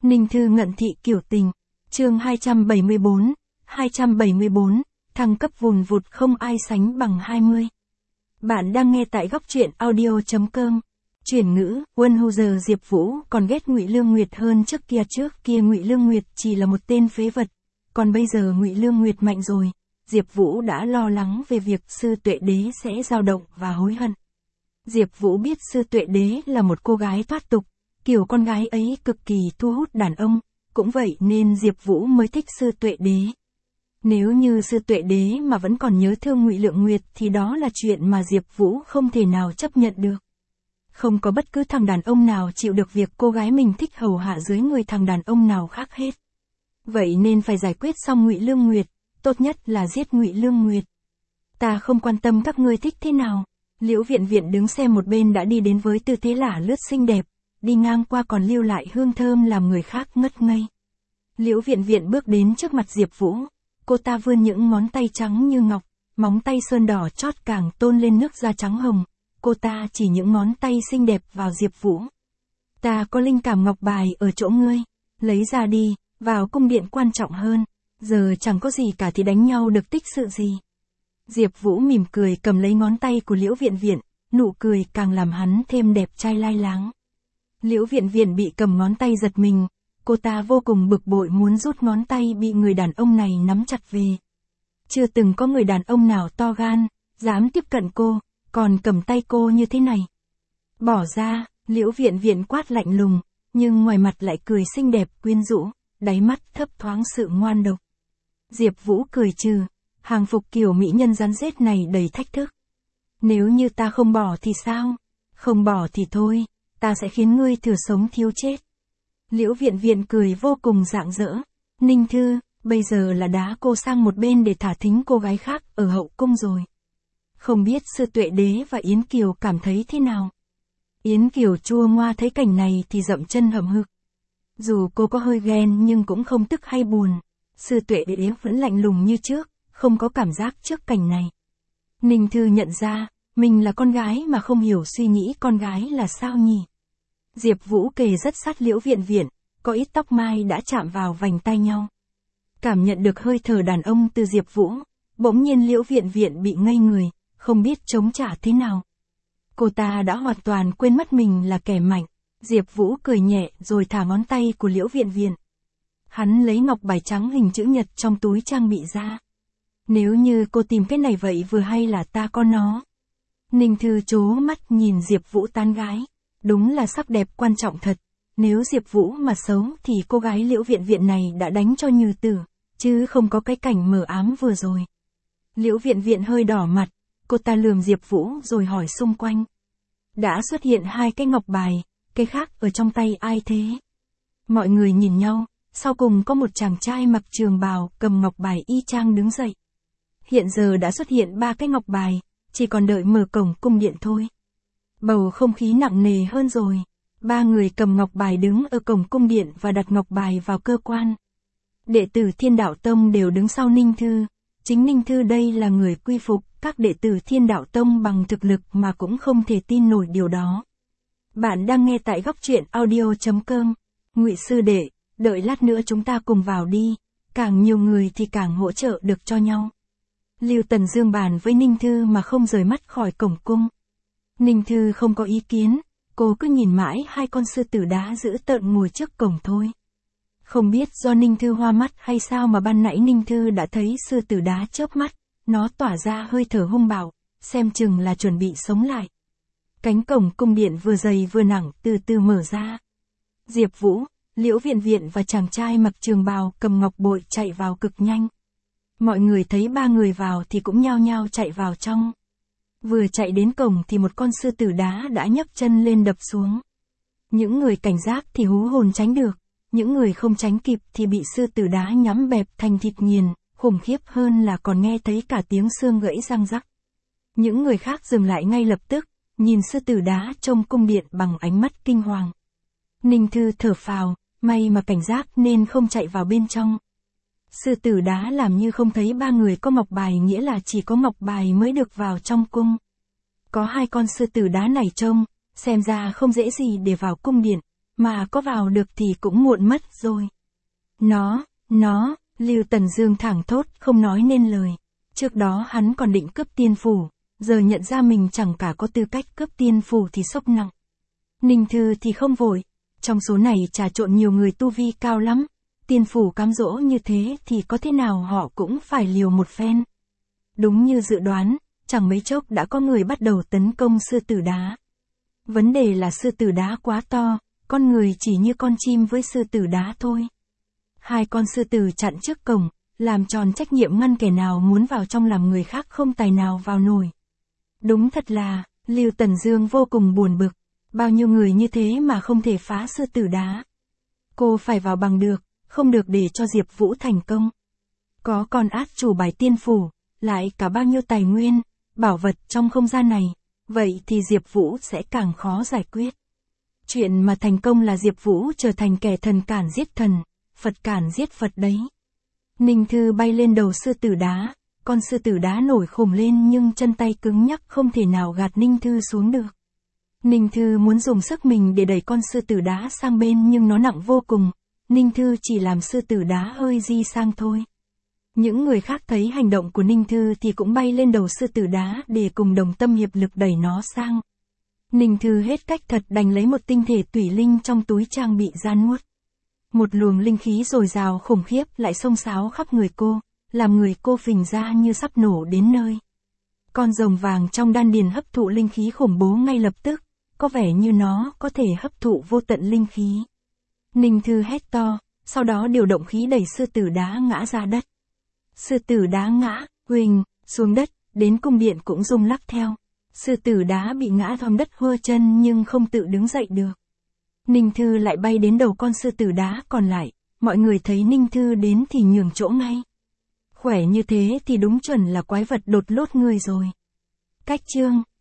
Ninh Thư ngận thị kiểu tình. Chương 274, thăng cấp vùn vụt không ai sánh bằng 20. Bạn đang nghe tại góc truyện audio.com. Chuyển ngữ, Wunhuzer Diệp Vũ còn ghét Ngụy Lương Nguyệt hơn trước kia Ngụy Lương Nguyệt chỉ là một tên phế vật, còn bây giờ Ngụy Lương Nguyệt mạnh rồi. Diệp Vũ đã lo lắng về việc Sư Tuệ Đế sẽ dao động và hối hận. Diệp Vũ biết Sư Tuệ Đế là một cô gái thoát tục, kiểu con gái ấy cực kỳ thu hút đàn ông, cũng vậy nên Diệp Vũ mới thích Sư Tuệ Đế. Nếu như Sư Tuệ Đế mà vẫn còn nhớ thương Ngụy Lượng Nguyệt thì đó là chuyện mà Diệp Vũ không thể nào chấp nhận được. Không có bất cứ thằng đàn ông nào chịu được việc cô gái mình thích hầu hạ dưới người thằng đàn ông nào khác hết. Vậy nên phải giải quyết xong Ngụy Lương Nguyệt, tốt nhất là giết Ngụy Lương Nguyệt. Ta không quan tâm các ngươi thích thế nào. Liễu Viện Viện đứng xem một bên đã đi đến với tư thế lả lướt xinh đẹp, đi ngang qua còn lưu lại hương thơm làm người khác ngất ngây. Liễu Viện Viện bước đến trước mặt Diệp Vũ, cô ta vươn những ngón tay trắng như ngọc, móng tay sơn đỏ chót càng tôn lên nước da trắng hồng, cô ta chỉ những ngón tay xinh đẹp vào Diệp Vũ. Ta có linh cảm ngọc bài ở chỗ ngươi, lấy ra đi, vào cung điện quan trọng hơn, giờ chẳng có gì cả thì đánh nhau được tích sự gì. Diệp Vũ mỉm cười cầm lấy ngón tay của Liễu Viện Viện, nụ cười càng làm hắn thêm đẹp trai lai láng. Liễu Viện Viện bị cầm ngón tay giật mình, cô ta vô cùng bực bội muốn rút ngón tay bị người đàn ông này nắm chặt về. Chưa từng có người đàn ông nào to gan, dám tiếp cận cô, còn cầm tay cô như thế này. Bỏ ra, Liễu Viện Viện quát lạnh lùng, nhưng ngoài mặt lại cười xinh đẹp quyến rũ, đáy mắt thấp thoáng sự ngoan độc. Diệp Vũ cười trừ, hàng phục kiểu mỹ nhân rắn rết này đầy thách thức. Nếu như ta không bỏ thì sao? Không bỏ thì thôi, ta sẽ khiến ngươi thừa sống thiếu chết. Liễu Viện Viện cười vô cùng rạng rỡ. Ninh Thư, bây giờ là đá cô sang một bên để thả thính cô gái khác ở hậu cung rồi. Không biết Sư Tuệ Đế và Yến Kiều cảm thấy thế nào? Yến Kiều chua ngoa thấy cảnh này thì dậm chân hậm hực. Dù cô có hơi ghen nhưng cũng không tức hay buồn. Sư Tuệ Đế vẫn lạnh lùng như trước, không có cảm giác trước cảnh này. Ninh Thư nhận ra, mình là con gái mà không hiểu suy nghĩ con gái là sao nhỉ? Diệp Vũ kề rất sát Liễu Viện Viện, có ít tóc mai đã chạm vào vành tai nhau. Cảm nhận được hơi thở đàn ông từ Diệp Vũ, bỗng nhiên Liễu Viện Viện bị ngây người, không biết chống trả thế nào. Cô ta đã hoàn toàn quên mất mình là kẻ mạnh. Diệp Vũ cười nhẹ rồi thả ngón tay của Liễu Viện Viện. Hắn lấy ngọc bài trắng hình chữ nhật trong túi trang bị ra. Nếu như cô tìm cái này vậy vừa hay là ta có nó. Ninh Thư trố mắt nhìn Diệp Vũ tán gái. Đúng là sắc đẹp quan trọng thật. Nếu Diệp Vũ mà xấu thì cô gái Liễu Viện Viện này đã đánh cho như tử, chứ không có cái cảnh mờ ám vừa rồi. Liễu Viện Viện hơi đỏ mặt, cô ta lườm Diệp Vũ rồi hỏi xung quanh. Đã xuất hiện hai cái ngọc bài, cái khác ở trong tay ai thế? Mọi người nhìn nhau, sau cùng có một chàng trai mặc trường bào cầm ngọc bài y chang đứng dậy. Hiện giờ đã xuất hiện ba cái ngọc bài, chỉ còn đợi mở cổng cung điện thôi. Bầu không khí nặng nề hơn rồi. Ba người cầm ngọc bài đứng ở cổng cung điện và đặt ngọc bài vào cơ quan. Đệ tử Thiên Đạo Tông đều đứng sau Ninh Thư. Chính Ninh Thư đây là người quy phục các đệ tử Thiên Đạo Tông bằng thực lực mà cũng không thể tin nổi điều đó. Bạn đang nghe tại góc truyện audio.com. Ngụy sư đệ, đợi lát nữa chúng ta cùng vào đi, càng nhiều người thì càng hỗ trợ được cho nhau. Lưu Tần Dương bàn với Ninh Thư mà không rời mắt khỏi cổng cung. Ninh Thư không có ý kiến, cô cứ nhìn mãi hai con sư tử đá giữ tợn ngồi trước cổng thôi. Không biết do Ninh Thư hoa mắt hay sao mà ban nãy Ninh Thư đã thấy sư tử đá chớp mắt, nó tỏa ra hơi thở hung bạo, xem chừng là chuẩn bị sống lại. Cánh cổng cung điện vừa dày vừa nặng từ từ mở ra. Diệp Vũ, Liễu Viện Viện và chàng trai mặc trường bào cầm ngọc bội chạy vào cực nhanh. Mọi người thấy ba người vào thì cũng nhao nhao chạy vào trong. Vừa chạy đến cổng thì một con sư tử đá đã nhấc chân lên đập xuống. Những người cảnh giác thì hú hồn tránh được, những người không tránh kịp thì bị sư tử đá nhắm bẹp thành thịt nghiền, khủng khiếp hơn là còn nghe thấy cả tiếng xương gãy răng rắc. Những người khác dừng lại ngay lập tức, nhìn sư tử đá trong cung điện bằng ánh mắt kinh hoàng. Ninh Thư thở phào, may mà cảnh giác nên không chạy vào bên trong. Sư tử đá làm như không thấy ba người có ngọc bài, nghĩa là chỉ có ngọc bài mới được vào trong cung. Có hai con sư tử đá này trông, xem ra không dễ gì để vào cung điện, mà có vào được thì cũng muộn mất rồi. Nó, Lưu Tần Dương thẳng thốt không nói nên lời. Trước đó hắn còn định cướp tiên phủ, giờ nhận ra mình chẳng cả có tư cách cướp tiên phủ thì sốc nặng. Ninh Thư thì không vội, trong số này trà trộn nhiều người tu vi cao lắm, tiên phủ cám dỗ như thế thì có thế nào họ cũng phải liều một phen. Đúng như dự đoán, chẳng mấy chốc đã có người bắt đầu tấn công sư tử đá. Vấn đề là sư tử đá quá to, con người chỉ như con chim với sư tử đá thôi. 2 con sư tử chặn trước cổng, làm tròn trách nhiệm ngăn kẻ nào muốn vào trong làm người khác không tài nào vào nổi. Đúng thật là, Lưu Tần Dương vô cùng buồn bực, bao nhiêu người như thế mà không thể phá sư tử đá. Cô phải vào bằng được, không được để cho Diệp Vũ thành công. Có con át chủ bài tiên phủ, lại cả bao nhiêu tài nguyên, bảo vật trong không gian này, vậy thì Diệp Vũ sẽ càng khó giải quyết. Chuyện mà thành công là Diệp Vũ trở thành kẻ thần cản giết thần, Phật cản giết Phật đấy. Ninh Thư bay lên đầu sư tử đá, con sư tử đá nổi khủng lên nhưng chân tay cứng nhắc không thể nào gạt Ninh Thư xuống được. Ninh Thư muốn dùng sức mình để đẩy con sư tử đá sang bên nhưng nó nặng vô cùng, Ninh Thư chỉ làm sư tử đá hơi di sang thôi. Những người khác thấy hành động của Ninh Thư thì cũng bay lên đầu sư tử đá để cùng đồng tâm hiệp lực đẩy nó sang. Ninh Thư hết cách thật đành lấy một tinh thể tủy linh trong túi trang bị ra nuốt. Một luồng linh khí dồi dào khủng khiếp lại xông xáo khắp người cô, làm người cô phình ra như sắp nổ đến nơi. Con rồng vàng trong đan điền hấp thụ linh khí khủng bố ngay lập tức, có vẻ như nó có thể hấp thụ vô tận linh khí. Ninh Thư hét to, sau đó điều động khí đẩy sư tử đá ngã ra đất. Sư tử đá ngã, huỳnh, xuống đất, đến cung điện cũng rung lắc theo. Sư tử đá bị ngã thòm đất hơ chân nhưng không tự đứng dậy được. Ninh Thư lại bay đến đầu con sư tử đá còn lại, mọi người thấy Ninh Thư đến thì nhường chỗ ngay. Khỏe như thế thì đúng chuẩn là quái vật đột lốt người rồi. Cách chương